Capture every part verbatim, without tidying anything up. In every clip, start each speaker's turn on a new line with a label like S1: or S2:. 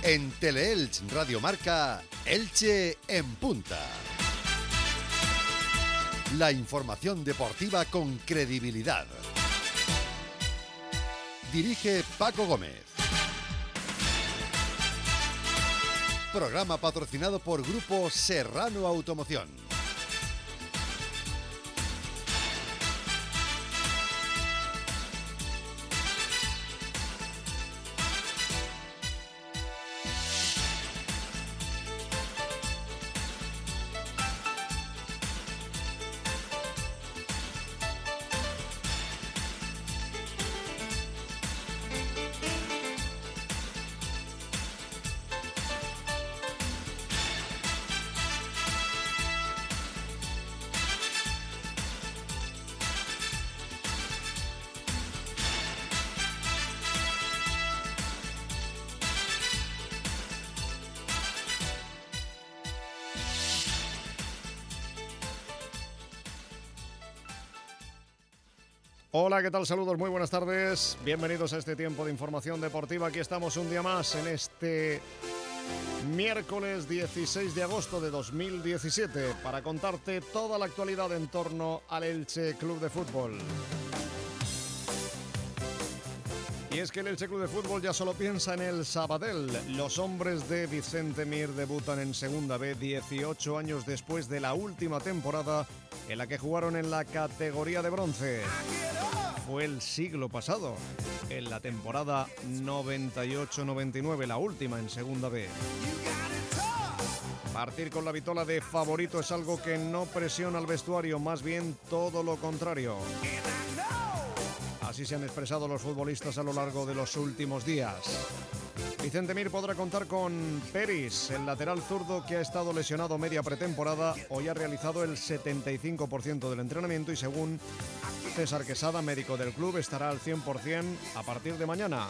S1: En Teleelch Radio Marca, Elche en punta. La información deportiva con credibilidad. Dirige Paco Gómez. Programa patrocinado por Grupo Serrano Automoción.
S2: Hola, ¿qué tal? Saludos, muy buenas tardes. Bienvenidos a este tiempo de información deportiva. Aquí estamos un día más en este miércoles dieciséis de agosto de dos mil diecisiete para contarte toda la actualidad en torno al Elche Club de Fútbol. Y es que el Elche Club de Fútbol ya solo piensa en el Sabadell. Los hombres de Vicente Mir debutan en Segunda B dieciocho años después de la última temporada en la que jugaron en la categoría de bronce. Fue el siglo pasado, en la temporada noventa y ocho noventa y nueve, la última en Segunda B. Partir con la vitola de favorito es algo que no presiona al vestuario, más bien todo lo contrario. Así se han expresado los futbolistas a lo largo de los últimos días. Vicente Mir podrá contar con Peris, el lateral zurdo que ha estado lesionado media pretemporada. Hoy ha realizado el setenta y cinco por ciento del entrenamiento y según César Quesada, médico del club, estará al cien por ciento a partir de mañana.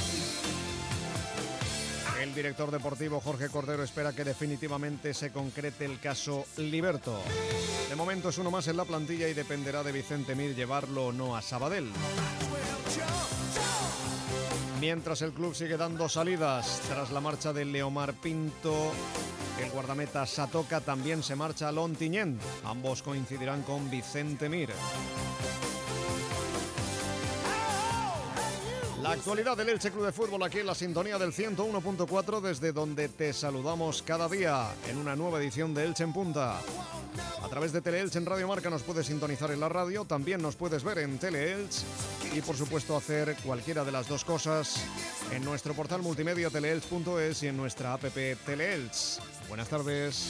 S2: El director deportivo Jorge Cordero espera que definitivamente se concrete el caso Liberto. De momento es uno más en la plantilla y dependerá de Vicente Mir llevarlo o no a Sabadell. Mientras el club sigue dando salidas tras la marcha de Leomar Pinto, el guardameta Satoca también se marcha a Lontiñent. Ambos coincidirán con Vicente Mir. La actualidad del Elche Club de Fútbol aquí en la sintonía del ciento uno punto cuatro, desde donde te saludamos cada día en una nueva edición de Elche en Punta. A través de Teleelch en Radio Marca nos puedes sintonizar en la radio, también nos puedes ver en Teleelch y por supuesto hacer cualquiera de las dos cosas en nuestro portal multimedia teleelch punto es y en nuestra app Teleelch. Buenas tardes.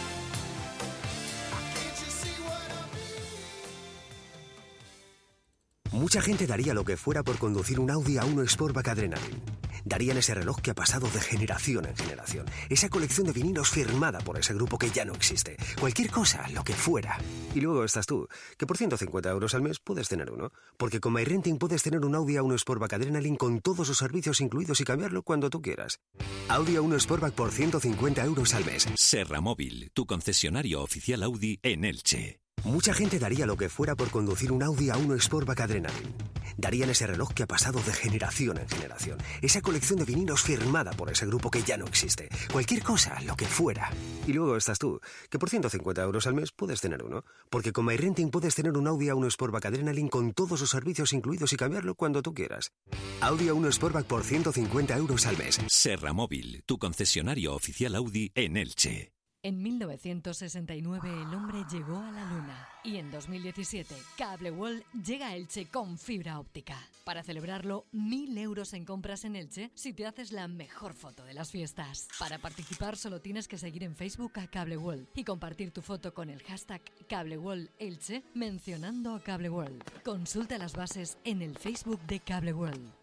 S3: Mucha gente daría lo que fuera por conducir un Audi A uno Sportback Adrenaline. Darían ese reloj que ha pasado de generación en generación. Esa colección de vinilos firmada por ese grupo que ya no existe. Cualquier cosa, lo que fuera. Y luego estás tú, que por ciento cincuenta euros al mes puedes tener uno. Porque con MyRenting puedes tener un Audi A uno Sportback Adrenaline con todos sus servicios incluidos y cambiarlo cuando tú quieras. Audi A uno Sportback por ciento cincuenta euros al mes.
S4: Serra Móvil, tu concesionario oficial Audi en Elche.
S3: Mucha gente daría lo que fuera por conducir un Audi A uno Sportback Adrenaline. Darían ese reloj que ha pasado de generación en generación. Esa colección de vinilos firmada por ese grupo que ya no existe. Cualquier cosa, lo que fuera. Y luego estás tú, que por ciento cincuenta euros al mes puedes tener uno. Porque con MyRenting puedes tener un Audi A uno Sportback Adrenaline con todos sus servicios incluidos y cambiarlo cuando tú quieras. Audi A uno Sportback por ciento cincuenta euros al mes.
S4: Serra Móvil, tu concesionario oficial Audi en Elche.
S5: En mil novecientos sesenta y nueve el hombre llegó a la luna y en dos mil diecisiete Cable World llega a Elche con fibra óptica. Para celebrarlo, mil euros en compras en Elche si te haces la mejor foto de las fiestas. Para participar solo tienes que seguir en Facebook a Cable World y compartir tu foto con el hashtag Cable World Elche mencionando a Cable World. Consulta las bases en el Facebook de Cable World.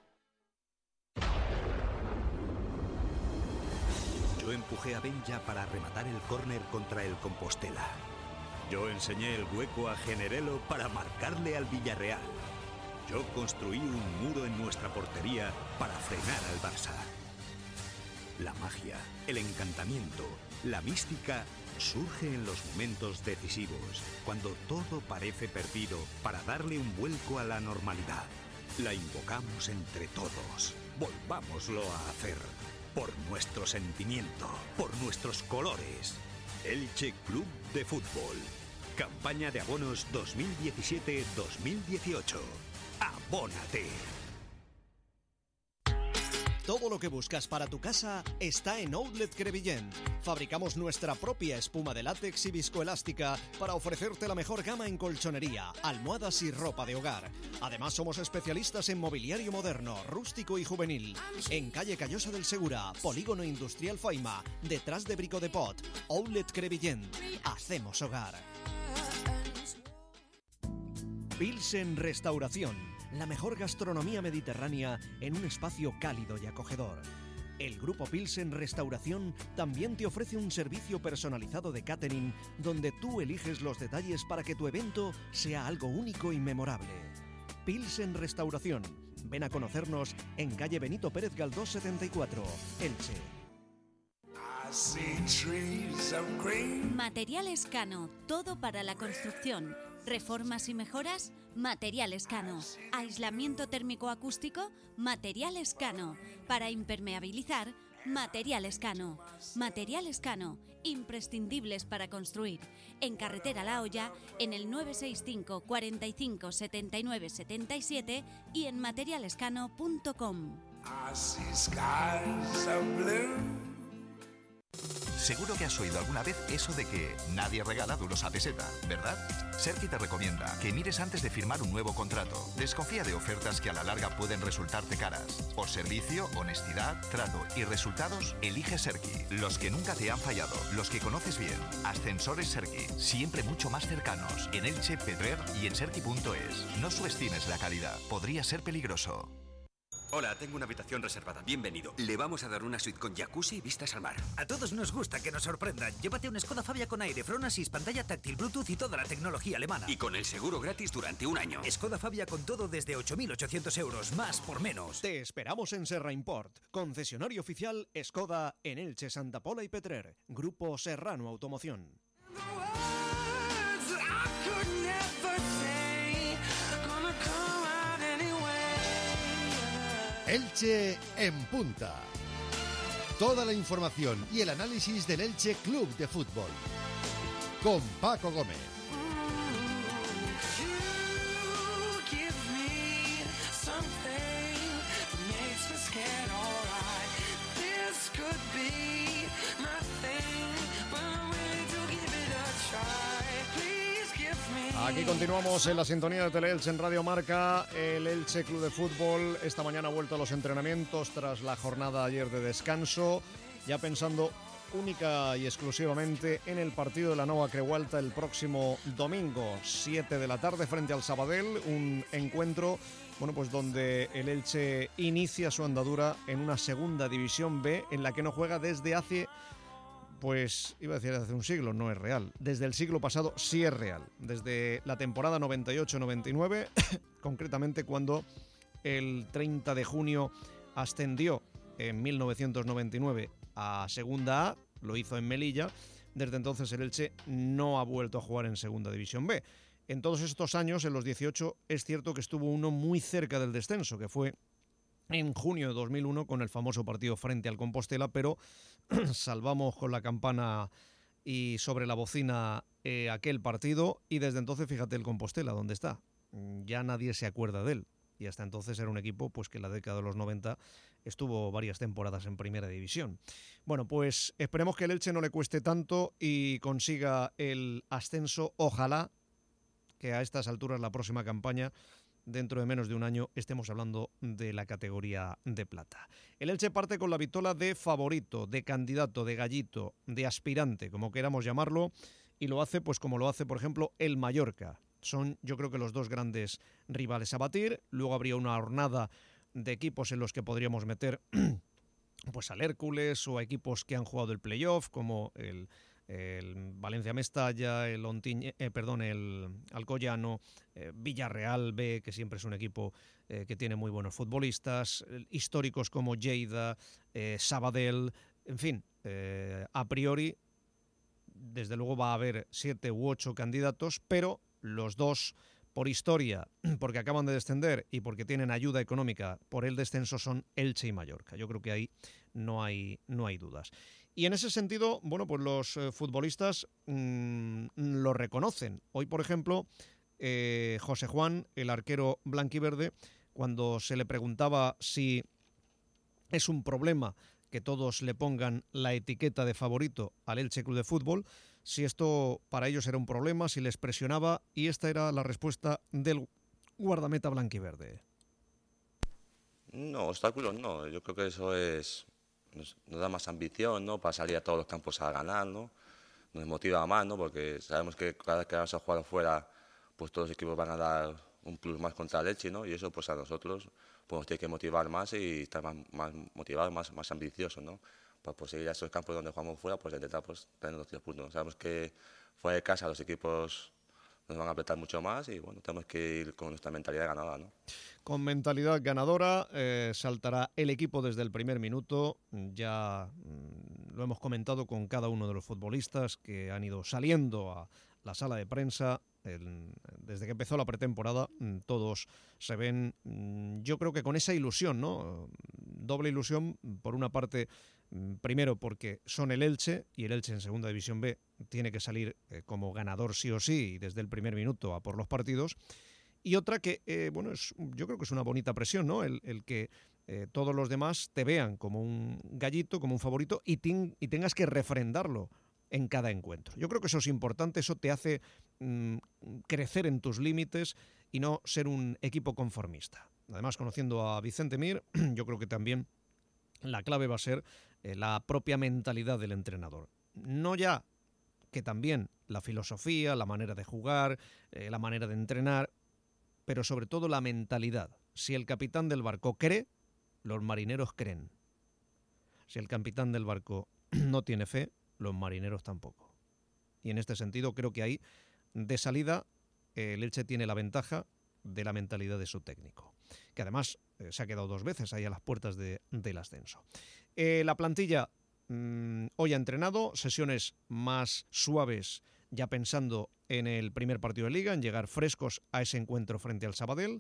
S6: Yo empujé a Benja para rematar el córner contra el Compostela. Yo enseñé el hueco a Generelo para marcarle al Villarreal. Yo construí un muro en nuestra portería para frenar al Barça. La magia, el encantamiento, la mística surge en los momentos decisivos, cuando todo parece perdido, para darle un vuelco a la normalidad. La invocamos entre todos. Volvámoslo a hacer. por nuestro sentimiento, por nuestros colores. Elche Club de Fútbol. Campaña de abonos dos mil diecisiete dos mil dieciocho. ¡Abónate!
S7: Todo lo que buscas para tu casa está en Outlet Crevillent. Fabricamos nuestra propia espuma de látex y viscoelástica para ofrecerte la mejor gama en colchonería, almohadas y ropa de hogar. Además, somos especialistas en mobiliario moderno, rústico y juvenil. En calle Callosa del Segura, Polígono Industrial Faima, detrás de Brico de Pot. Outlet Crevillent. Hacemos hogar. Pilsen Restauración. La mejor gastronomía mediterránea en un espacio cálido y acogedor. El Grupo Pilsen Restauración también te ofrece un servicio personalizado de catering donde tú eliges los detalles para que tu evento sea algo único y memorable. Pilsen Restauración. Ven a conocernos en calle Benito Pérez Galdós setenta y cuatro, Elche.
S8: Materiales Cano, todo para la construcción. Reformas y mejoras, Materiales Cano. Aislamiento térmico acústico, Materiales Cano. Para impermeabilizar, Materiales Cano. Materiales Cano, imprescindibles para construir. En Carretera La Hoya, en el nueve seis cinco, cuarenta y cinco, setenta y nueve, setenta y siete y en materialescano punto com.
S9: Seguro que has oído alguna vez eso de que nadie regala duros a peseta, ¿verdad? Serki te recomienda que mires antes de firmar un nuevo contrato. Desconfía de ofertas que a la larga pueden resultarte caras. Por servicio, honestidad, trato y resultados, elige Serki. Los que nunca te han fallado, los que conoces bien. Ascensores Serki, siempre mucho más cercanos. En Elche, Pedrer y en serki punto es. No subestimes la calidad, podría ser peligroso.
S10: Hola, tengo una habitación reservada. Bienvenido. Le vamos a dar una suite con jacuzzi y vistas al mar.
S11: A todos nos gusta que nos sorprendan. Llévate un Skoda Fabia con aire, Front Assist, pantalla táctil, Bluetooth y toda la tecnología alemana.
S10: Y con el seguro gratis durante un año.
S11: Skoda Fabia con todo desde ocho mil ochocientos euros, más por menos.
S7: Te esperamos en Serra Import, concesionario oficial Skoda en Elche, Santa Pola y Petrer. Grupo Serrano Automoción.
S1: Elche en punta. Toda la información y el análisis del Elche Club de Fútbol. Con Paco Gómez.
S2: Aquí continuamos en la sintonía de Teleelche en Radio Marca. El Elche Club de Fútbol esta mañana ha vuelto a los entrenamientos tras la jornada ayer de descanso, ya pensando única y exclusivamente en el partido de la Nova Creualta el próximo domingo, siete de la tarde frente al Sabadell, un encuentro bueno, pues donde el Elche inicia su andadura en una segunda división B en la que no juega desde hace... Pues iba a decir hace un siglo, no es real. Desde el siglo pasado sí es real. Desde la temporada noventa y ocho noventa y nueve, concretamente cuando el treinta de junio ascendió en mil novecientos noventa y nueve a Segunda A, lo hizo en Melilla. Desde entonces el Elche no ha vuelto a jugar en Segunda División B. En todos estos años, en los dieciocho, es cierto que estuvo uno muy cerca del descenso, que fue en junio de dos mil uno con el famoso partido frente al Compostela, pero salvamos con la campana y sobre la bocina eh, aquel partido y desde entonces fíjate el Compostela, ¿dónde está? Ya nadie se acuerda de él y hasta entonces era un equipo pues que en la década de los noventa estuvo varias temporadas en primera división. Bueno, pues esperemos que el Elche no le cueste tanto y consiga el ascenso, ojalá que a estas alturas la próxima campaña dentro de menos de un año estemos hablando de la categoría de plata. El Elche parte con la vitola de favorito, de candidato, de gallito, de aspirante, como queramos llamarlo, y lo hace pues como lo hace, por ejemplo, el Mallorca. Son, yo creo que los dos grandes rivales a batir. Luego habría una hornada de equipos en los que podríamos meter pues al Hércules o a equipos que han jugado el playoff, como el... el Valencia Mestalla, el Ontiñe, eh, perdón, el Alcoyano, eh, Villarreal B, que siempre es un equipo eh, que tiene muy buenos futbolistas, eh, históricos como Lleida, eh, Sabadell, en fin, eh, a priori, desde luego va a haber siete u ocho candidatos, pero los dos, por historia, porque acaban de descender y porque tienen ayuda económica por el descenso, son Elche y Mallorca. Yo creo que ahí no hay, no hay dudas. Y en ese sentido, bueno, pues los eh, futbolistas mmm, lo reconocen. Hoy, por ejemplo, eh, José Juan, el arquero blanquiverde, cuando se le preguntaba si es un problema que todos le pongan la etiqueta de favorito al Elche Club de Fútbol, si esto para ellos era un problema, si les presionaba, y esta era la respuesta del guardameta blanquiverde.
S12: No, obstáculos no, yo creo que eso es nos, nos da más ambición, ¿no?, para salir a todos los campos a ganar, ¿no? Nos motiva más, ¿no?, porque sabemos que cada vez que vamos a jugar afuera, pues todos los equipos van a dar un plus más contra el Elche, ¿no? Y eso pues a nosotros pues nos tiene que motivar más y estar más, más motivados, más, más ambiciosos, ¿no? Pues por seguir a esos campos donde jugamos fuera, pues intentar pues tener los tres puntos. Sabemos que fuera de casa los equipos nos van a apretar mucho más y bueno, tenemos que ir con nuestra mentalidad ganadora, ¿no?
S2: Con mentalidad ganadora eh, saltará el equipo desde el primer minuto. Ya mmm, lo hemos comentado con cada uno de los futbolistas que han ido saliendo a la sala de prensa. El, desde que empezó la pretemporada, todos se ven, yo creo que con esa ilusión, ¿no? Doble ilusión, por una parte, primero porque son el Elche, y el Elche en Segunda División B tiene que salir eh, como ganador sí o sí, y desde el primer minuto a por los partidos, y otra que, eh, bueno, es, yo creo que es una bonita presión, ¿no? El, el que eh, todos los demás te vean como un gallito, como un favorito, y, ten, y tengas que refrendarlo en cada encuentro. Yo creo que eso es importante, eso te hace mmm, crecer en tus límites y no ser un equipo conformista. Además, conociendo a Vicente Mir, yo creo que también la clave va a ser eh, la propia mentalidad del entrenador. No ya que también la filosofía, la manera de jugar, eh, la manera de entrenar, pero sobre todo la mentalidad. Si el capitán del barco cree, los marineros creen. Si el capitán del barco no tiene fe, los marineros tampoco. Y en este sentido creo que ahí, de salida, eh, el Elche tiene la ventaja de la mentalidad de su técnico, que además eh, se ha quedado dos veces ahí a las puertas de, del ascenso. Eh, la plantilla mmm, hoy ha entrenado, sesiones más suaves, ya pensando en el primer partido de Liga, en llegar frescos a ese encuentro frente al Sabadell.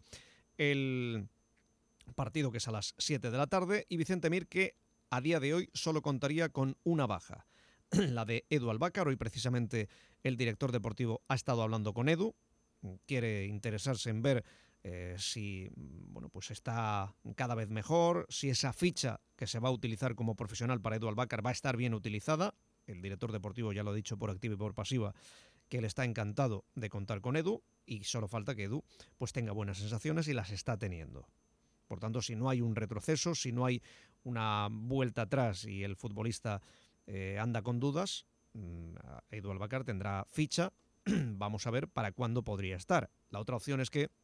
S2: El partido que es a las siete de la tarde, y Vicente Mir, que a día de hoy solo contaría con una baja, la de Edu Albácar. Hoy precisamente el director deportivo ha estado hablando con Edu, quiere interesarse en ver eh, si bueno, pues está cada vez mejor, si esa ficha que se va a utilizar como profesional para Edu Albácar va a estar bien utilizada. El director deportivo ya lo ha dicho por activa y por pasiva, que él está encantado de contar con Edu, y solo falta que Edu pues tenga buenas sensaciones, y las está teniendo. Por tanto, si no hay un retroceso, si no hay una vuelta atrás y el futbolista Eh, anda con dudas, Edu Albácar tendrá ficha. Vamos a ver para cuándo podría estar. La otra opción es que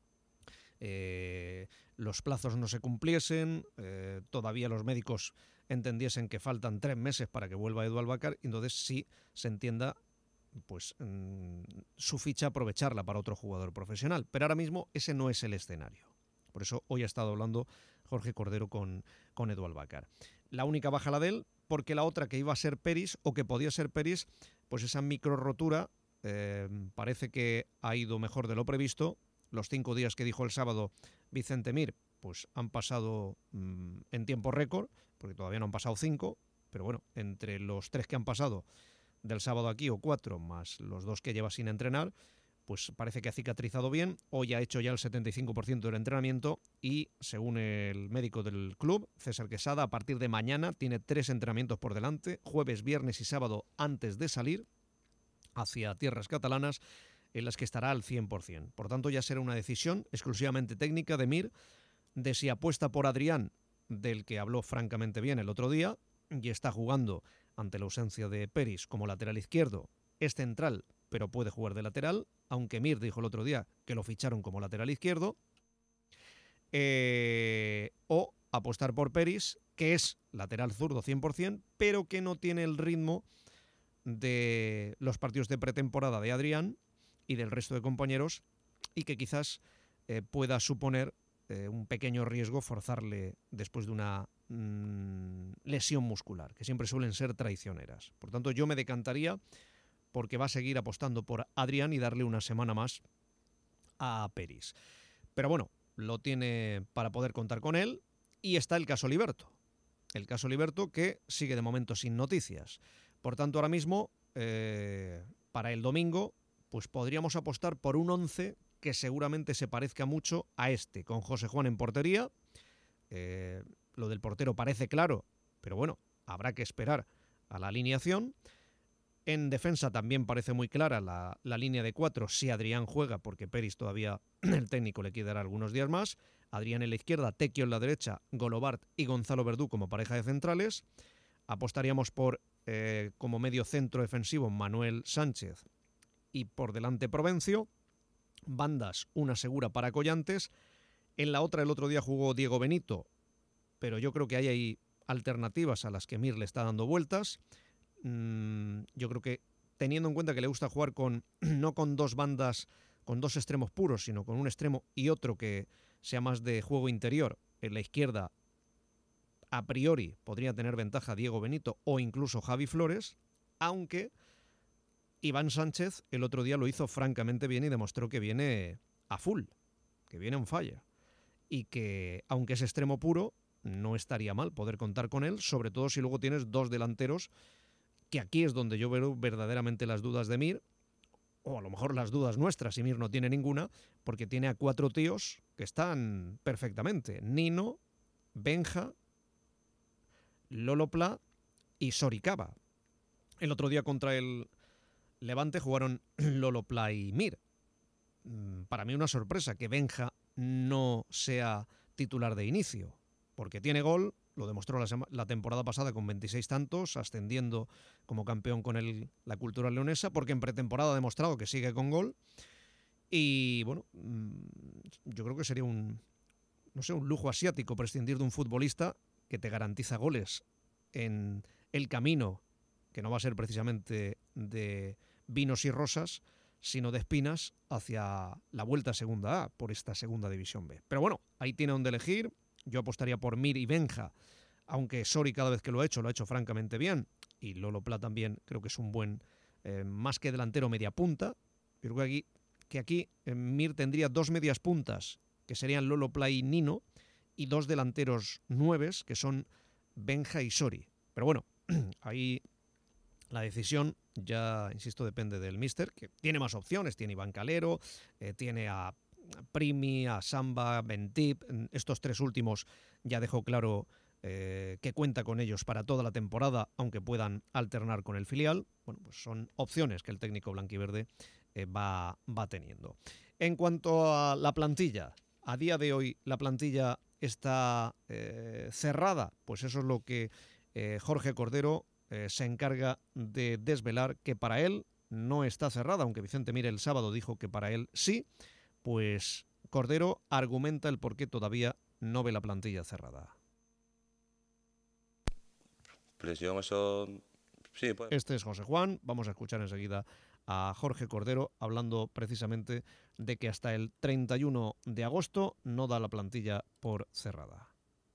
S2: eh, los plazos no se cumpliesen, eh, todavía los médicos entendiesen que faltan tres meses para que vuelva Edu Albácar, y entonces sí se entienda pues mmm, su ficha, aprovecharla para otro jugador profesional. Pero ahora mismo ese no es el escenario. Por eso hoy ha estado hablando Jorge Cordero con, con Edu Albácar. La única baja la de él, porque la otra, que iba a ser Peris, o que podía ser Peris, pues esa micro rotura eh, parece que ha ido mejor de lo previsto. Los cinco días que dijo el sábado Vicente Mir, pues han pasado mmm, en tiempo récord, porque todavía no han pasado cinco, pero bueno, entre los tres que han pasado del sábado aquí, o cuatro, más los dos que lleva sin entrenar, pues parece que ha cicatrizado bien. Hoy ha hecho ya el setenta y cinco por ciento del entrenamiento, y según el médico del club, César Quesada, a partir de mañana tiene tres entrenamientos por delante, jueves, viernes y sábado, antes de salir hacia tierras catalanas, en las que estará al cien por ciento. Por tanto, ya será una decisión exclusivamente técnica de Mir, de si apuesta por Adrián, del que habló francamente bien el otro día, y está jugando ante la ausencia de Peris como lateral izquierdo. Es central, pero puede jugar de lateral, aunque Mir dijo el otro día que lo ficharon como lateral izquierdo. Eh, o apostar por Peris, que es lateral zurdo cien por ciento, pero que no tiene el ritmo de los partidos de pretemporada de Adrián y del resto de compañeros, y que quizás eh, pueda suponer eh, un pequeño riesgo forzarle después de una mmm, lesión muscular, que siempre suelen ser traicioneras. Por tanto, yo me decantaría porque va a seguir apostando por Adrián y darle una semana más a Peris. Pero bueno, lo tiene para poder contar con él. Y está el caso Liberto. el caso Liberto, que sigue de momento sin noticias. Por tanto, ahora mismo, eh, para el domingo, pues podríamos apostar por un once que seguramente se parezca mucho a este, con José Juan en portería. Eh, lo del portero parece claro, pero bueno, habrá que esperar a la alineación. En defensa también parece muy clara la, la línea de cuatro si Adrián juega, porque Peris todavía el técnico le quiere dar algunos días más. Adrián en la izquierda, Tequio en la derecha, Golobart y Gonzalo Verdú como pareja de centrales. Apostaríamos por, eh, como medio centro defensivo, Manuel Sánchez y por delante Provencio. Bandas, una segura para Collantes. En la otra el otro día jugó Diego Benito, pero yo creo que hay ahí alternativas a las que Mir le está dando vueltas. Mm, yo creo que teniendo en cuenta que le gusta jugar con no con dos bandas, con dos extremos puros, sino con un extremo y otro que sea más de juego interior, en la izquierda a priori podría tener ventaja Diego Benito o incluso Javi Flores, aunque Iván Sánchez el otro día lo hizo francamente bien y demostró que viene a full, que viene on fire, y que aunque es extremo puro, no estaría mal poder contar con él, sobre todo si luego tienes dos delanteros, que aquí es donde yo veo verdaderamente las dudas de Mir, o a lo mejor las dudas nuestras, y Mir no tiene ninguna, porque tiene a cuatro tíos que están perfectamente: Nino, Benja, Lolo Pla y Soricaba. El otro día contra el Levante jugaron Lolo Pla y Mir. Para mí una sorpresa que Benja no sea titular de inicio, porque tiene gol, lo demostró la, sema, la temporada pasada con veintiséis tantos, ascendiendo como campeón con el, la Cultural Leonesa, porque en pretemporada ha demostrado que sigue con gol. Y bueno, yo creo que sería un, no sé, un lujo asiático prescindir de un futbolista que te garantiza goles en el camino, que no va a ser precisamente de vinos y rosas, sino de espinas hacia la vuelta a Segunda A, por esta Segunda División B. Pero bueno, ahí tiene donde elegir. Yo apostaría por Mir y Benja, aunque Sori cada vez que lo ha hecho, lo ha hecho francamente bien, y Lolo Pla también creo que es un buen, eh, más que delantero, media punta. Yo creo que aquí, que aquí eh, Mir tendría dos medias puntas, que serían Lolo Pla y Nino, y dos delanteros nueves, que son Benja y Sori. Pero bueno, ahí la decisión ya, insisto, depende del míster, que tiene más opciones, tiene Iván Calero, eh, tiene a Primi, a Samba, Bentip. Estos tres últimos ya dejó claro eh, que cuenta con ellos para toda la temporada, aunque puedan alternar con el filial. Bueno, pues son opciones que el técnico blanquiverde eh, va, va teniendo. En cuanto a la plantilla, a día de hoy la plantilla está eh, cerrada, pues eso es lo que eh, Jorge Cordero eh, se encarga de desvelar, que para él no está cerrada, aunque Vicente Mir el sábado dijo que para él sí. Pues Cordero argumenta el por qué todavía no ve la plantilla cerrada.
S12: Presión, eso... Sí, pues.
S2: Este es José Juan. Vamos a escuchar enseguida a Jorge Cordero hablando precisamente de que hasta el treinta y uno de agosto no da la plantilla por cerrada.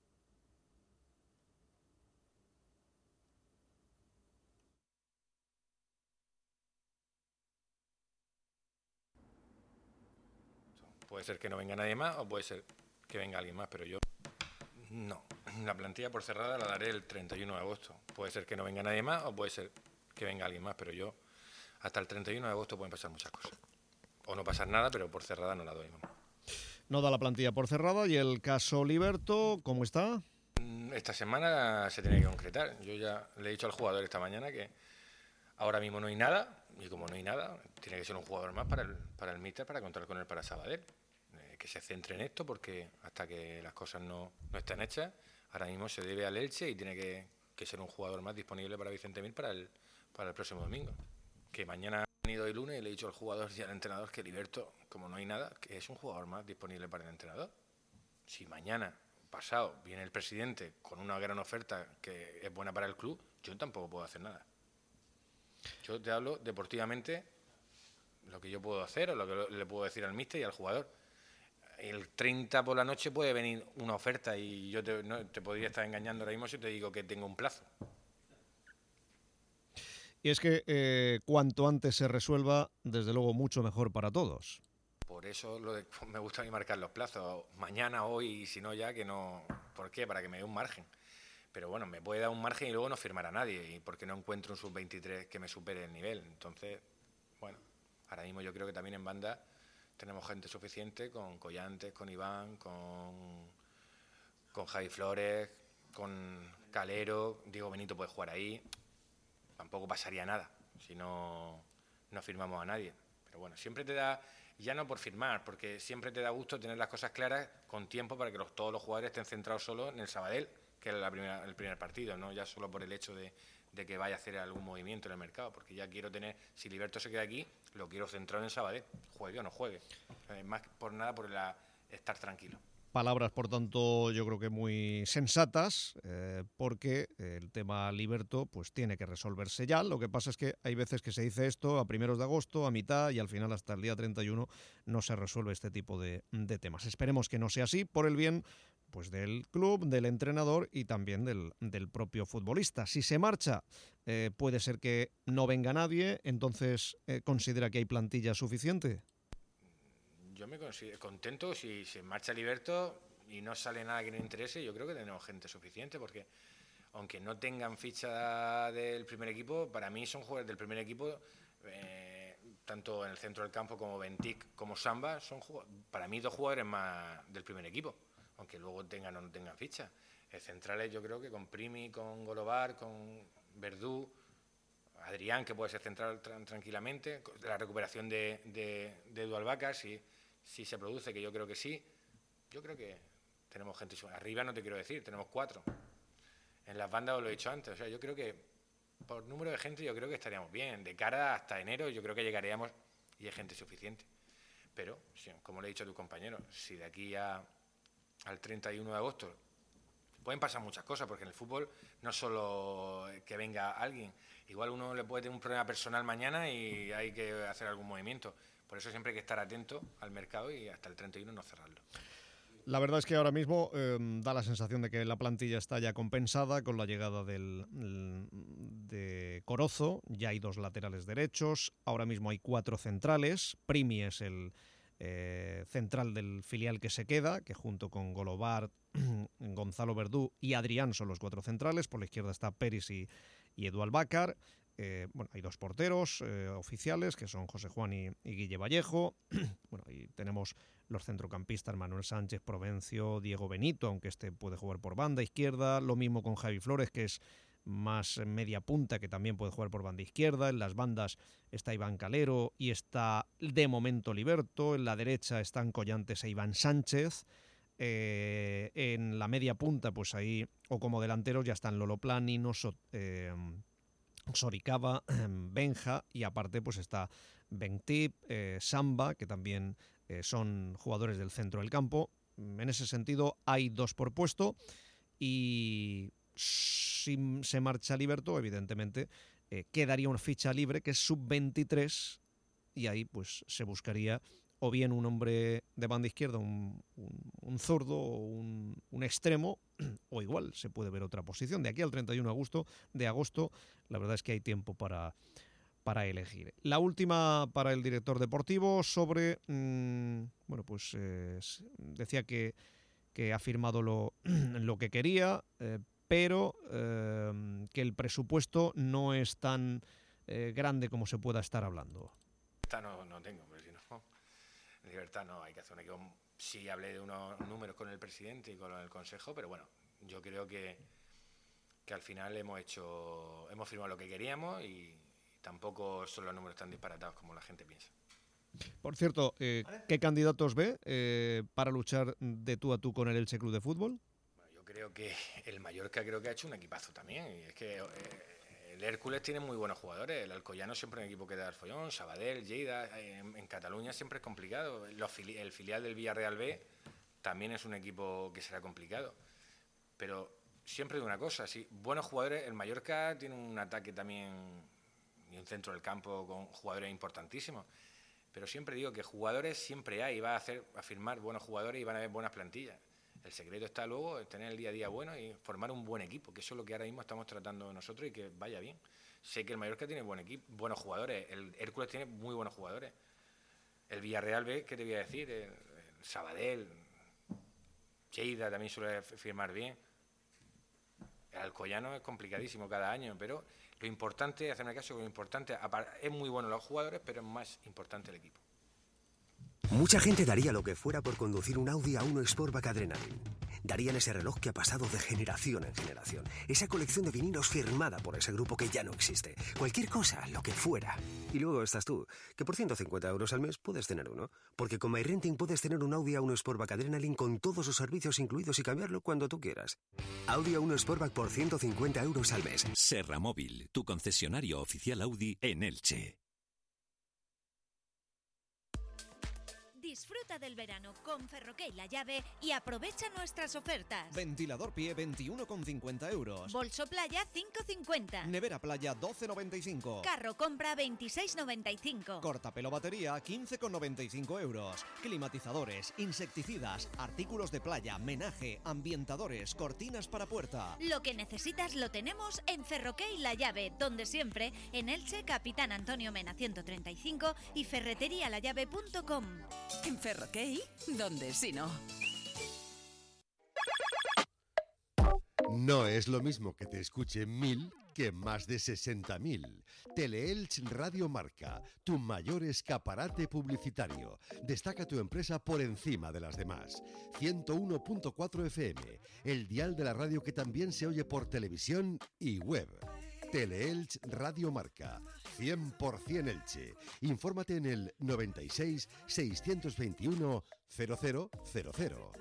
S13: Puede ser que no venga nadie más o puede ser que venga alguien más, pero yo no. La plantilla por cerrada la daré el treinta y uno de agosto. Puede ser que no venga nadie más o puede ser que venga alguien más, pero yo hasta el treinta y uno de agosto pueden pasar muchas cosas. O no pasar nada, pero por cerrada no la doy. Vamos.
S2: No da la plantilla por cerrada. ¿Y el caso Liberto, cómo está?
S13: Esta semana se tiene que concretar. Yo ya le he dicho al jugador esta mañana que ahora mismo no hay nada, y como no hay nada, tiene que ser un jugador más para el, para el míster, para contar con él para Sabadell. Eh, que se centre en esto, porque hasta que las cosas no, no estén hechas, ahora mismo se debe al Elche y tiene que, que ser un jugador más disponible para Vicente Mir para el, para el próximo domingo. Que mañana he venido el lunes y le he dicho al jugador y al entrenador que Liberto, como no hay nada, que es un jugador más disponible para el entrenador. Si mañana, pasado, viene el presidente con una gran oferta que es buena para el club, yo tampoco puedo hacer nada. Yo te hablo deportivamente lo que yo puedo hacer o lo que le puedo decir al míster y al jugador. El treinta por la noche puede venir una oferta y yo te, no, te podría estar engañando ahora mismo si te digo que tengo un plazo.
S2: Y es que eh, cuanto antes se resuelva, desde luego mucho mejor para todos.
S13: Por eso lo de, me gusta a mí marcar los plazos. Mañana, hoy y si no ya que no... ¿Por qué? Para que me dé un margen. Pero bueno, me puede dar un margen y luego no firmar a nadie, y porque no encuentro un sub veintitrés que me supere el nivel. Entonces, bueno, ahora mismo yo creo que también en banda tenemos gente suficiente, con Collantes, con Iván, con, con Javi Flores, con Calero, Diego Benito puede jugar ahí. Tampoco pasaría nada si no, no firmamos a nadie. Pero bueno, siempre te da, ya no por firmar, porque siempre te da gusto tener las cosas claras con tiempo para que los, todos los jugadores estén centrados solo en el Sabadell, que es la primera, el primer partido, no ya solo por el hecho de, de que vaya a hacer algún movimiento en el mercado, porque ya quiero tener, si Liberto se queda aquí, lo quiero centrado en Sabadell, juegue o no juegue. Eh, más por nada por la, estar tranquilo.
S2: Palabras, por tanto, yo creo que muy sensatas, eh, porque el tema Liberto pues tiene que resolverse ya. Lo que pasa es que hay veces que se dice esto a primeros de agosto, a mitad, y al final hasta el día treinta y uno no se resuelve este tipo de, de temas. Esperemos que no sea así, por el bien pues del club, del entrenador y también del, del propio futbolista. Si se marcha, eh, puede ser que no venga nadie, entonces eh, ¿considera que hay plantilla suficiente?
S13: Yo me considero contento si se marcha Liberto y no sale nada que no interese. Yo creo que tenemos gente suficiente, porque aunque no tengan ficha del primer equipo, para mí son jugadores del primer equipo, eh, tanto en el centro del campo como Bentic como Samba, son para mí dos jugadores más del primer equipo, aunque luego tengan o no tengan ficha. Eh, centrales yo creo que con Primi, con Golobar, con Verdú, Adrián, que puede ser central tra- tranquilamente, la recuperación de, de, de Edu Albacar, si, si se produce, que yo creo que sí, yo creo que tenemos gente. Arriba no te quiero decir, tenemos cuatro. En las bandas os lo he dicho antes, o sea, yo creo que por número de gente yo creo que estaríamos bien. De cara hasta enero yo creo que llegaríamos y hay gente suficiente. Pero, como le he dicho a tu compañero, si de aquí a, al treinta y uno de agosto pueden pasar muchas cosas, porque en el fútbol no solo que venga alguien, igual uno le puede tener un problema personal mañana y hay que hacer algún movimiento. Por eso siempre hay que estar atento al mercado y hasta el treinta y uno no cerrarlo.
S2: La verdad es que ahora mismo eh, da la sensación de que la plantilla está ya compensada con la llegada del, de Corozo. Ya hay dos laterales derechos, ahora mismo hay cuatro centrales. Primi es el eh, central del filial que se queda, que junto con Golobar, Gonzalo Verdú y Adrián son los cuatro centrales. Por la izquierda está Peris y, y Edu Albacar. Eh, bueno, hay dos porteros eh, oficiales, que son José Juan y, y Guille Vallejo. Bueno, y tenemos los centrocampistas Manuel Sánchez, Provencio, Diego Benito, aunque este puede jugar por banda izquierda. Lo mismo con Javi Flores, que es más media punta, que también puede jugar por banda izquierda. En las bandas está Iván Calero y está de momento Liberto. En la derecha están Collantes e Iván Sánchez. Eh, en la media punta, pues ahí, o como delanteros, ya están Lolo Plani, no so, eh, Soricaba, Benja, y aparte pues está Bentip, eh, Samba, que también eh, son jugadores del centro del campo. En ese sentido hay dos por puesto, y si se marcha Liberto, evidentemente eh, quedaría una ficha libre que es sub veintitrés, y ahí pues se buscaría o bien un hombre de banda izquierda, un, un, un zurdo o un, un extremo, o igual se puede ver otra posición. De aquí al treinta y uno de agosto, de agosto la verdad es que hay tiempo para, para elegir. La última para el director deportivo sobre, mmm, bueno, pues eh, decía que, que ha firmado lo, lo que quería, eh, pero eh, que el presupuesto no es tan eh, grande como se pueda estar hablando.
S13: No, no tengo, pero si no... Libertad no, hay que hacer un equipo. Sí hablé de unos números con el presidente y con el consejo, pero bueno, yo creo que, que al final hemos hecho, hemos firmado lo que queríamos, y, y tampoco son los números tan disparatados como la gente piensa.
S2: Por cierto, eh, ¿qué candidatos ve eh, para luchar de tú a tú con el Elche Club de Fútbol?
S13: Bueno, yo creo que el Mallorca creo que ha hecho un equipazo también, y es que eh, el Hércules tiene muy buenos jugadores, el Alcoyano siempre es un equipo que da el follón, Sabadell, Lleida, en, en Cataluña siempre es complicado, Los fili el filial del Villarreal B también es un equipo que será complicado, pero siempre digo una cosa, sí, buenos jugadores, el Mallorca tiene un ataque también y un centro del campo con jugadores importantísimos, pero siempre digo que jugadores siempre hay, y va a, hacer, a firmar buenos jugadores y van a haber buenas plantillas. El secreto está luego en tener el día a día bueno y formar un buen equipo, que eso es lo que ahora mismo estamos tratando nosotros y que vaya bien. Sé que el Mallorca tiene buen equipo, buenos jugadores, el Hércules tiene muy buenos jugadores. El Villarreal B, ¿qué te voy a decir? El, el Sabadell, Lleida también suele firmar bien. El Alcoyano es complicadísimo cada año, pero lo importante, hacerme caso, lo importante, es muy bueno los jugadores, pero es más importante el equipo.
S3: Mucha gente daría lo que fuera por conducir un Audi A uno Sportback Adrenaline. Darían ese reloj que ha pasado de generación en generación. Esa colección de vinilos firmada por ese grupo que ya no existe. Cualquier cosa, lo que fuera. Y luego estás tú, que por ciento cincuenta euros al mes puedes tener uno. Porque con MyRenting puedes tener un Audi A uno Sportback Adrenaline con todos sus servicios incluidos y cambiarlo cuando tú quieras. Audi A uno Sportback por ciento cincuenta euros al mes.
S4: Serra Móvil, tu concesionario oficial Audi en Elche.
S8: Disfruta del verano con Ferroquey La Llave y aprovecha nuestras ofertas.
S7: Ventilador pie veintiuno con cincuenta euros.
S8: Bolso playa cinco cincuenta.
S7: Nevera playa doce noventa y cinco.
S8: Carro compra veintiséis noventa y cinco.
S7: Cortapelo batería quince con noventa y cinco euros. Climatizadores, insecticidas, artículos de playa, menaje, ambientadores, cortinas para puerta.
S8: Lo que necesitas lo tenemos en Ferroquey La Llave, donde siempre, en Elche, Capitán Antonio Mena ciento treinta y cinco y ferretería la llave punto com.
S14: En Ferroquey, ¿dónde si no?
S1: No es lo mismo que te escuchen mil que más de sesenta mil. Teleelch Radio Marca, tu mayor escaparate publicitario. Destaca tu empresa por encima de las demás. ciento uno punto cuatro F M, el dial de la radio que también se oye por televisión y web. Teleelch Radio Marca, cien por ciento Elche. Infórmate en el noventa y seis, seiscientos veintiuno, cero cero cero cero.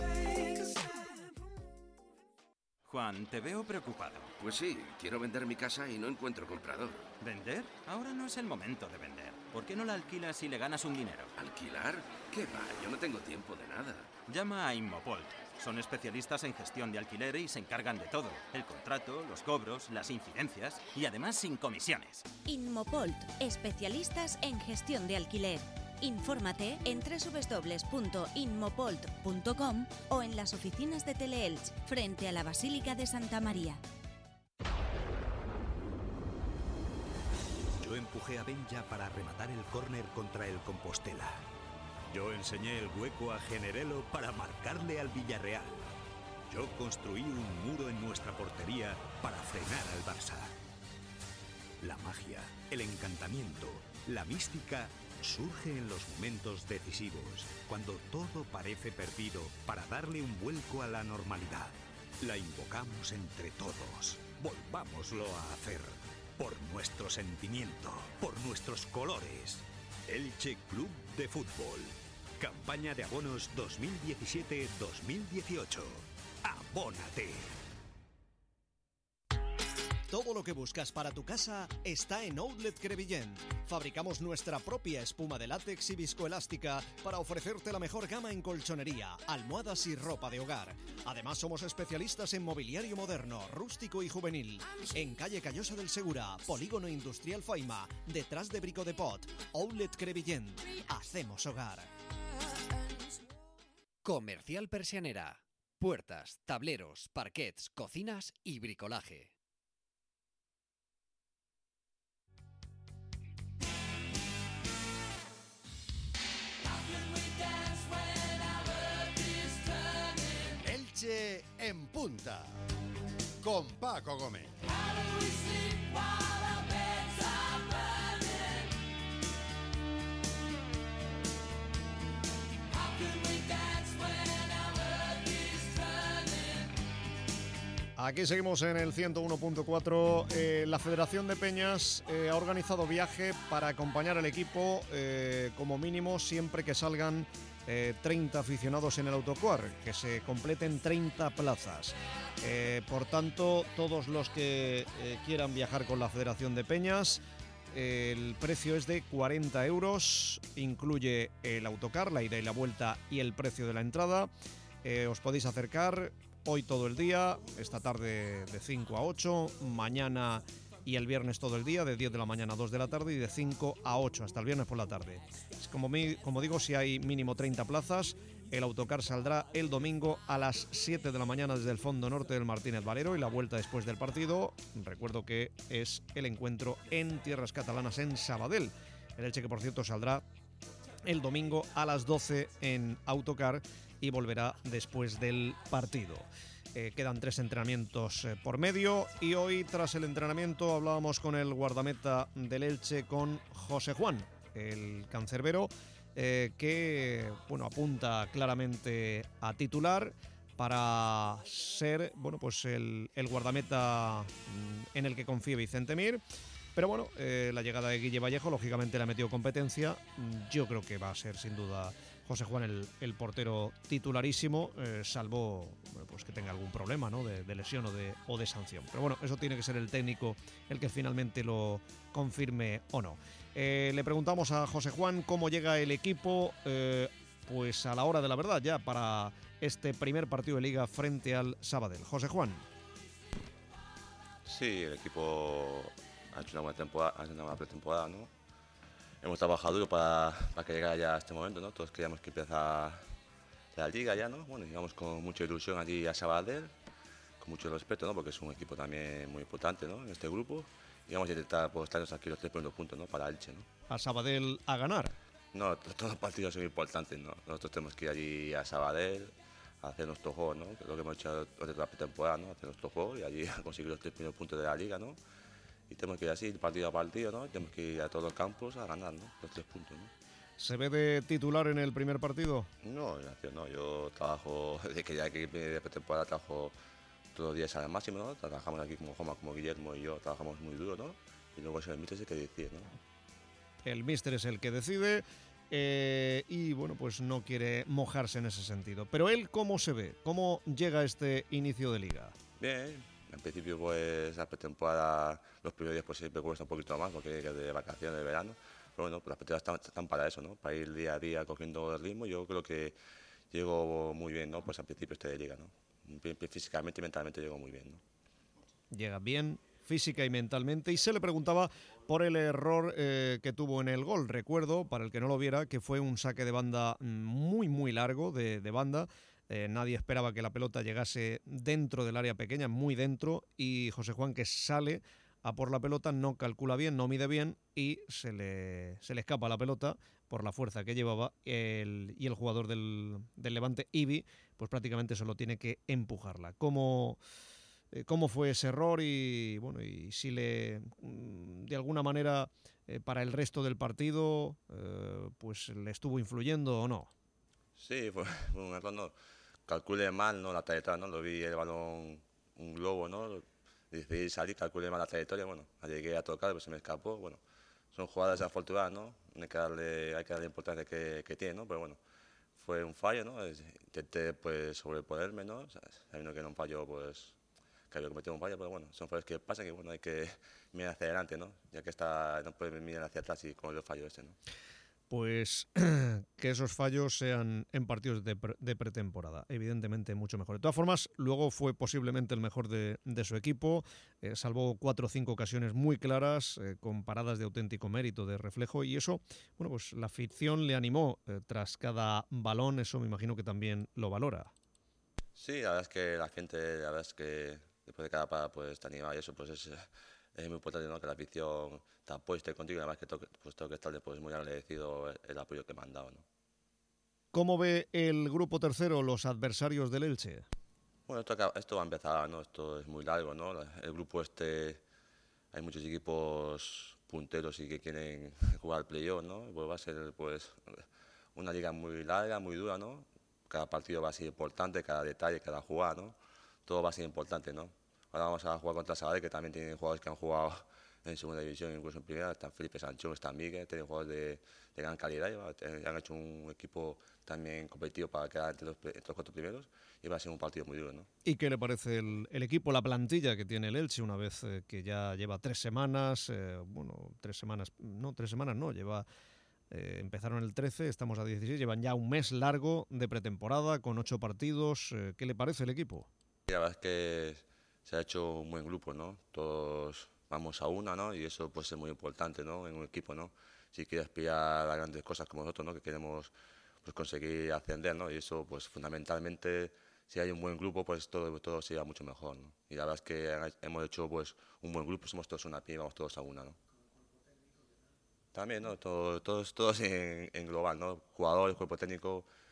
S15: Juan, te veo preocupado.
S16: Pues sí, quiero vender mi casa y no encuentro comprador.
S15: ¿Vender? Ahora no es el momento de vender. ¿Por qué no la alquilas y le ganas un dinero?
S16: ¿Alquilar? ¿Qué va? Yo no tengo tiempo de nada.
S15: Llama a Inmopolt. Son especialistas en gestión de alquiler y se encargan de todo. El contrato, los cobros, las incidencias y además sin comisiones.
S8: Inmopolt, especialistas en gestión de alquiler. Infórmate en doble u doble u doble u punto inmopolt punto com o en las oficinas de Teleelch, frente a la Basílica de Santa María.
S6: Yo empujé a Benja para rematar el córner contra el Compostela. Yo enseñé el hueco a Generelo para marcarle al Villarreal. Yo construí un muro en nuestra portería para frenar al Barça. La magia, el encantamiento, la mística surge en los momentos decisivos, cuando todo parece perdido, para darle un vuelco a la normalidad. La invocamos entre todos. Volvámoslo a hacer. Por nuestro sentimiento, por nuestros colores. Elche Club de Fútbol. Campaña de abonos dos mil diecisiete dos mil dieciocho. ¡Abónate!
S7: Todo lo que buscas para tu casa está en Outlet Crevillent. Fabricamos nuestra propia espuma de látex y viscoelástica para ofrecerte la mejor gama en colchonería, almohadas y ropa de hogar. Además, somos especialistas en mobiliario moderno, rústico y juvenil. En calle Callosa del Segura, Polígono Industrial Faima, detrás de Brico de Pot. Outlet Crevillent. Hacemos hogar.
S17: Comercial Persianera. Puertas, tableros, parquets, cocinas y bricolaje.
S1: Elche en punta, con Paco Gómez.
S2: Aquí seguimos en el ciento uno punto cuatro. Eh, la Federación de Peñas eh, ha organizado viaje para acompañar al equipo, eh, como mínimo, siempre que salgan eh, treinta aficionados en el autocar, que se completen treinta plazas. Eh, por tanto, todos los que eh, quieran viajar con la Federación de Peñas, eh, el precio es de cuarenta euros, incluye el autocar, la ida y la vuelta y el precio de la entrada. Eh, os podéis acercar hoy todo el día, esta tarde de cinco a ocho, mañana y el viernes todo el día, de diez de la mañana a dos de la tarde y de cinco a ocho, hasta el viernes por la tarde. Es como, mi, como digo, si hay mínimo treinta plazas, el autocar saldrá el domingo a las siete de la mañana desde el fondo norte del Martínez Valero y la vuelta después del partido. Recuerdo que es el encuentro en tierras catalanas en Sabadell. El Elche, que por cierto saldrá el domingo a las doce en autocar y volverá después del partido. Eh, quedan tres entrenamientos eh, por medio y hoy, tras el entrenamiento, hablábamos con el guardameta del Elche, con José Juan, el cancerbero, eh, que bueno, apunta claramente a titular para ser bueno, pues el, el guardameta en el que confía Vicente Mir. Pero bueno, eh, la llegada de Guille Vallejo lógicamente le ha metido competencia. Yo creo que va a ser sin duda José Juan el, el portero titularísimo, eh, salvo bueno, pues que tenga algún problema, ¿no? de, de lesión o de, o de sanción. Pero bueno, eso tiene que ser el técnico el que finalmente lo confirme o no. Eh, le preguntamos a José Juan cómo llega el equipo, eh, pues a la hora de la verdad ya, para este primer partido de Liga frente al Sabadell. José Juan.
S12: Sí, el equipo ha hecho una buena temporada, ha hecho una buena pretemporada, ¿no? Hemos trabajado duro para, para que llegara ya a este momento, ¿no? Todos queríamos que empieza la Liga ya, ¿no? Bueno, llegamos con mucha ilusión allí a Sabadell, con mucho respeto, ¿no? Porque es un equipo también muy importante, ¿no? En este grupo. Y vamos a intentar pues, estarnos aquí los tres primeros puntos, ¿no? Para Elche, ¿no?
S2: A Sabadell a ganar.
S12: No, todos los partidos son importantes, ¿no? Nosotros tenemos que ir allí a Sabadell a hacer nuestro juego, ¿no? Que es lo que hemos hecho durante la pretemporada, ¿no? Hacer nuestro juego y allí a conseguir los tres primeros puntos de la Liga, ¿no? Y tenemos que ir así, partido a partido, ¿no? Tenemos que ir a todos los campos a ganar, ¿no? Los tres puntos, ¿no?
S2: ¿Se ve de titular en el primer partido?
S12: No, Ignacio, no. Yo trabajo, desde que ya hay que ir de pretemporada, trabajo todos los días al máximo, ¿no? Trabajamos aquí como Joma, como Guillermo y yo, trabajamos muy duro, ¿no? Y luego es el míster el que decide, ¿no?
S2: El míster es el que decide eh, y, bueno, pues no quiere mojarse en ese sentido. Pero él, ¿cómo se ve? ¿Cómo llega este inicio de Liga?
S12: Bien. En principio, pues la pretemporada, los primeros días pues siempre cuesta un poquito más porque es de vacaciones, de verano. Pero bueno, pues las pretemporadas están, están para eso, ¿no? Para ir día a día cogiendo el ritmo. Yo creo que llego muy bien, ¿no? Pues al principio este de Liga, ¿no? Físicamente y mentalmente llego muy bien, ¿no?
S2: Llega bien física y mentalmente, y se le preguntaba por el error eh, que tuvo en el gol. Recuerdo, para el que no lo viera, que fue un saque de banda muy, muy largo de, de banda. Eh, nadie esperaba que la pelota llegase dentro del área pequeña, muy dentro, y José Juan, que sale a por la pelota, no calcula bien, no mide bien y se le, se le escapa la pelota por la fuerza que llevaba el, y el jugador del, del Levante, Ibi, pues prácticamente solo tiene que empujarla. ¿Cómo, eh, cómo fue ese error y, bueno, y si le, de alguna manera, eh, para el resto del partido, eh, pues le estuvo influyendo o no?
S12: Sí, fue un error, no. Calculé mal, ¿no? La trayectoria, ¿no? Lo vi el balón, un globo, ¿no? Decidí salir, calculé mal la trayectoria, bueno, llegué a tocar, pues se me escapó, bueno. Son jugadas desafortunadas, ¿no? Hay que darle, hay que darle importancia que, que tiene, ¿no? Pero bueno, fue un fallo, ¿no? Intenté, pues, sobreponerme, ¿no? O sea, sabiendo que era un fallo, pues, que había cometido un fallo, pero bueno, son fallos que pasan y, bueno, hay que mirar hacia adelante, ¿no? Ya que está, no puedes mirar hacia atrás y con el fallo este, ¿no?
S2: Pues que esos fallos sean en partidos de, pre de pretemporada, evidentemente mucho mejor. De todas formas, luego fue posiblemente el mejor de, de su equipo, eh, salvó cuatro o cinco ocasiones muy claras, eh, con paradas de auténtico mérito, de reflejo, y eso, bueno, pues la afición le animó eh, tras cada balón, eso me imagino que también lo valora.
S12: Sí, la verdad es que la gente, la verdad es que después de cada parada pues te anima y eso pues es... Es muy importante, ¿no? Que la afición te apueste contigo y además que tengo, pues, tengo que estar después muy agradecido el, el apoyo que me han dado, ¿no?
S2: ¿Cómo ve el grupo tercero, los adversarios del Elche?
S12: Bueno, esto, esto va a empezar, ¿no? Esto es muy largo, ¿no? El grupo este, hay muchos equipos punteros y que quieren jugar al playoff, ¿no? Pues va a ser pues una liga muy larga, muy dura, ¿no? Cada partido va a ser importante, cada detalle, cada jugada, ¿no? Todo va a ser importante, ¿no? Ahora vamos a jugar contra Sabadell, que también tienen jugadores que han jugado en segunda división, incluso en primera. Está Felipe Sanchón, está Miguel, tienen jugadores de, de gran calidad. Y han hecho un equipo también competitivo para quedar entre los, entre los cuatro primeros. Y va a ser un partido muy duro, ¿no?
S2: ¿Y qué le parece el, el equipo, la plantilla que tiene el Elche, una vez eh, que ya lleva tres semanas? Eh, bueno, tres semanas, no, tres semanas no, lleva... Eh, empezaron el trece, estamos a dieciséis, llevan ya un mes largo de pretemporada con ocho partidos. Eh, ¿Qué le parece el equipo?
S12: La verdad es que se ha hecho un buen grupo, ¿no? Todos vamos a una, ¿no? Y eso pues es muy importante, ¿no? En un equipo, ¿no? Si quieres aspirar a grandes cosas como nosotros, ¿no? Que queremos pues conseguir ascender, ¿no? Y eso pues fundamentalmente, si hay un buen grupo, pues todo, todo sería mucho mejor, ¿no? Y la verdad es que hemos hecho pues un buen grupo, somos todos una piel, vamos todos a una, ¿no? También, ¿no? Todo, todos, todos en, en global, ¿no? Jugadores, cuerpo técnico,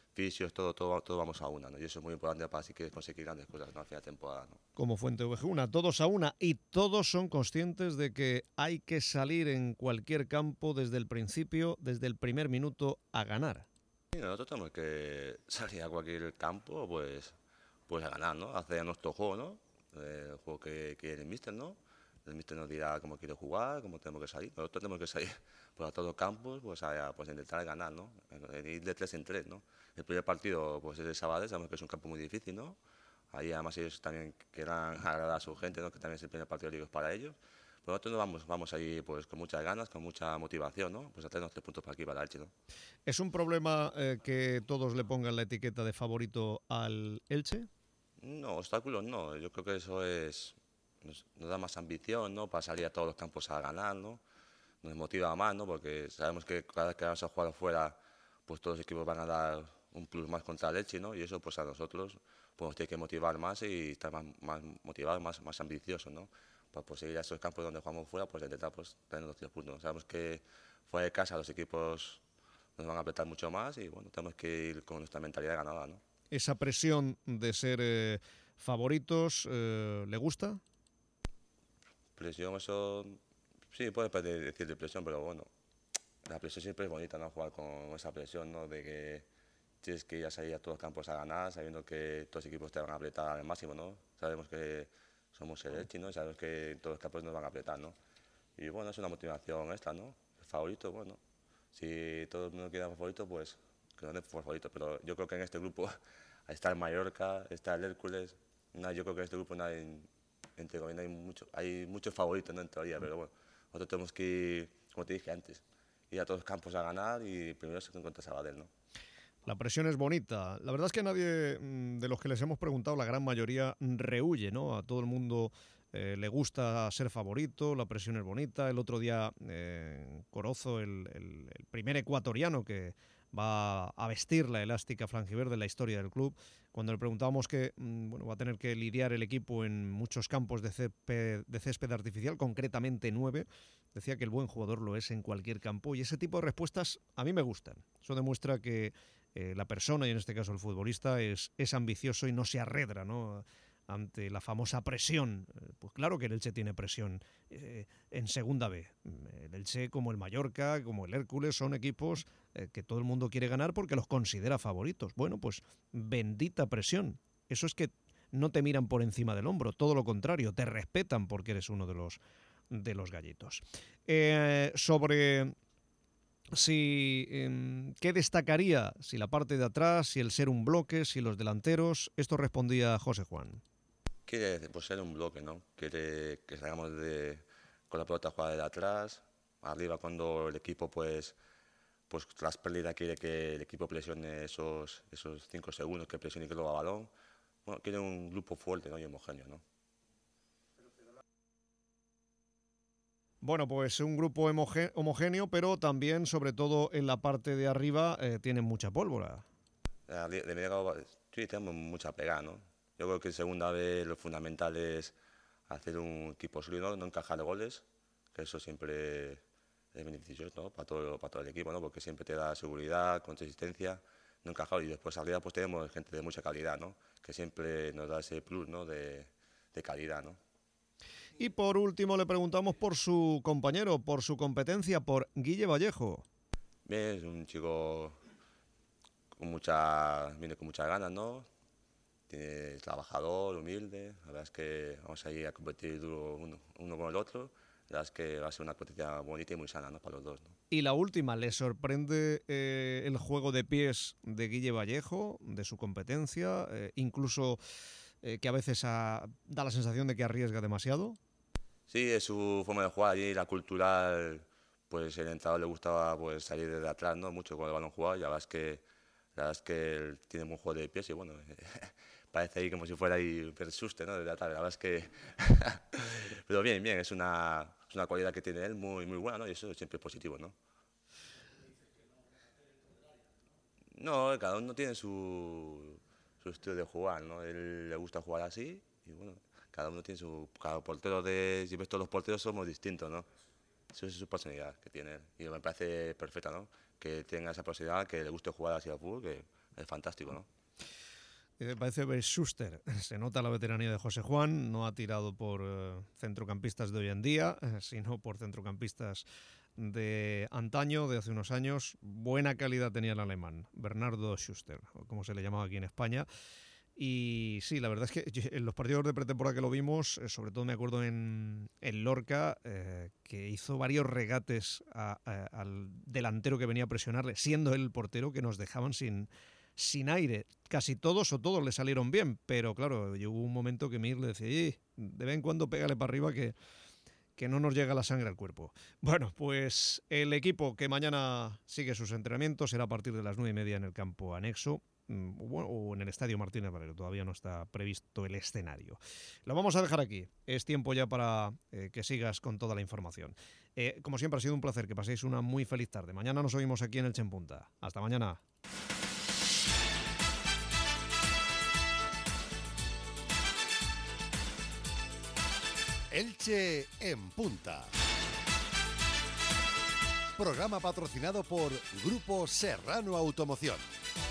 S12: fisios, todo, todo, todo vamos a una, ¿no? Y eso es muy importante para así que conseguir grandes cosas, ¿no? Al final de temporada, ¿no?
S2: Como Fuente Ovejuna, todos a una, y todos son conscientes de que hay que salir en cualquier campo desde el principio, desde el primer minuto, a ganar.
S12: Sí, nosotros tenemos que salir a cualquier campo, pues, pues a ganar, ¿no? Hacer nuestro juego, ¿no? El juego que quiere el míster, ¿no? El míster nos dirá cómo quiere jugar, cómo tenemos que salir. Nosotros tenemos que salir por a todos los campos, pues a pues, intentar ganar, ¿no? Ir de tres en tres, ¿no? El primer partido pues es el Sabadell, sabemos que es un campo muy difícil, ¿no? Ahí además ellos también quieran agradar a su gente, ¿no? Que también es el primer partido de liga para ellos. Pero nosotros nos vamos, vamos ahí pues con muchas ganas, con mucha motivación, ¿no? Pues a tener los tres puntos para aquí, para Elche, ¿no?
S2: ¿Es un problema eh, que todos le pongan la etiqueta de favorito al Elche?
S12: No, obstáculos no. Yo creo que eso es nos, nos da más ambición, ¿no? Para salir a todos los campos a ganar, ¿no? Nos motiva más, ¿no? Porque sabemos que cada vez que vamos a jugar fuera, pues todos los equipos van a dar un plus más contra el Elche, ¿no? Y eso pues a nosotros pues, nos tiene que motivar más y estar más, más motivados, más, más ambiciosos, ¿no? Para pues, seguir a esos campos donde jugamos fuera, pues intentar pues, tener los tres puntos, ¿no? Sabemos que fuera de casa los equipos nos van a apretar mucho más y bueno, tenemos que ir con nuestra mentalidad ganada, ¿no?
S2: Esa presión de ser eh, favoritos, eh, ¿le gusta?
S12: Presión, eso sí, puede decir de presión, pero bueno, la presión siempre es bonita, ¿no? Jugar con esa presión, ¿no? De que tienes que ir a salir a todos los campos a ganar, sabiendo que todos los equipos te van a apretar al máximo, ¿no? Sabemos que somos el Elche, ¿no? Sabemos que todos los campos nos van a apretar, ¿no? Y bueno, es una motivación extra, ¿no? El favorito, bueno, si todo el mundo quiere dar favorito, pues que no den favorito, pero yo creo que en este grupo está el Mallorca, está el Hércules, no, yo creo que en este grupo no hay, entre hay, mucho, hay muchos favoritos, ¿no? En teoría, pero bueno, nosotros tenemos que ir, como te dije antes, ir a todos los campos a ganar y primero se contra Sabadell, ¿no?
S2: La presión es bonita. La verdad es que nadie de los que les hemos preguntado, la gran mayoría, rehuye, ¿no? A todo el mundo eh, le gusta ser favorito, la presión es bonita. El otro día, eh, Corozo, el, el, el primer ecuatoriano que va a vestir la elástica franjiverde en la historia del club, cuando le preguntábamos que bueno, va a tener que lidiar el equipo en muchos campos de césped, de césped artificial, concretamente nueve, decía que el buen jugador lo es en cualquier campo, y ese tipo de respuestas a mí me gustan. Eso demuestra que eh, la persona, y en este caso el futbolista, es, es ambicioso y no se arredra, ¿no?, ante la famosa presión. Pues claro que el Elche tiene presión eh, en segunda B. El Elche, como el Mallorca, como el Hércules, son equipos eh, que todo el mundo quiere ganar porque los considera favoritos. Bueno, pues bendita presión. Eso es que no te miran por encima del hombro, todo lo contrario, te respetan porque eres uno de los, de los gallitos. Eh, sobre si eh, qué destacaría, si la parte de atrás, si el ser un bloque, si los delanteros, esto respondía José Juan.
S12: Quiere pues, ser un bloque, ¿no? Quiere que salgamos de, con la pelota jugada de atrás, arriba cuando el equipo, pues, pues tras pérdida quiere que el equipo presione esos, esos cinco segundos, que presione y que lo haga balón. Bueno, quiere un grupo fuerte, ¿no? Y homogéneo, ¿no?
S2: Bueno, pues un grupo homogéneo, pero también, sobre todo en la parte de arriba, eh, tienen mucha pólvora.
S12: De, de medio, sí, tenemos mucha pegada, ¿no? Yo creo que en segunda vez lo fundamental es hacer un equipo sólido, no encajar goles, que eso siempre es beneficioso, ¿no? Para todo, para todo el equipo, ¿no? Porque siempre te da seguridad, consistencia, no encajar. Y después arriba pues tenemos gente de mucha calidad, ¿no? Que siempre nos da ese plus, ¿no? de, de calidad, ¿no?
S2: Y por último le preguntamos por su compañero, por su competencia, por Guille Vallejo.
S12: Bien, es un chico con mucha, viene con muchas ganas, ¿no? Tiene, es trabajador, humilde. La verdad es que vamos a ir a competir duro uno, uno con el otro. La verdad es que va a ser una competencia bonita y muy sana, ¿no? Para los dos, ¿no?
S2: Y la última, ¿le sorprende eh, el juego de pies de Guille Vallejo, de su competencia? Eh, incluso eh, que a veces a, da la sensación de que arriesga demasiado.
S12: Sí, es su forma de jugar. Allí la cultural, pues el entrenador le gustaba pues, salir desde atrás, ¿no? Mucho con el balón jugado. Y la verdad es que, la verdad es que él tiene un buen juego de pies y bueno, parece ahí como si fuera ahí un suste, ¿no? Desde atrás. La verdad es que... Pero bien, bien, es una, es una cualidad que tiene él muy, muy buena, ¿no? Y eso siempre es positivo, ¿no? No, cada uno tiene su, su estilo de jugar, ¿no? Él le gusta jugar así y bueno... Cada uno tiene su... Cada portero de... Si ves todos los porteros somos distintos, ¿no? Eso es su personalidad que tiene él. Y me parece perfecta, ¿no? Que tenga esa personalidad, que le guste jugar así al fútbol, que es fantástico, ¿no?
S2: Eh, parece ver Schuster. Se nota la veteranía de José Juan. No ha tirado por eh, centrocampistas de hoy en día, eh, sino por centrocampistas de antaño, de hace unos años. Buena calidad tenía el alemán, Bernardo Schuster, o como se le llamaba aquí en España. Y sí, la verdad es que en los partidos de pretemporada que lo vimos, eh, sobre todo me acuerdo en, en Lorca, eh, que hizo varios regates a, a, al delantero que venía a presionarle, siendo él el portero, que nos dejaban sin... sin aire. Casi todos o todos le salieron bien, pero claro, hubo un momento que Mir le decía, de vez en cuando pégale para arriba que, que no nos llega la sangre al cuerpo. Bueno, pues el equipo que mañana sigue sus entrenamientos será a partir de las nueve y media en el campo anexo, o en el Estadio Martínez Valero, todavía no está previsto el escenario. Lo vamos a dejar aquí, es tiempo ya para eh, que sigas con toda la información. Eh, como siempre ha sido un placer, que paséis una muy feliz tarde. Mañana nos oímos aquí en Elche en Punta. Hasta mañana.
S1: Elche en Punta. Programa patrocinado por Grupo Serrano Automoción.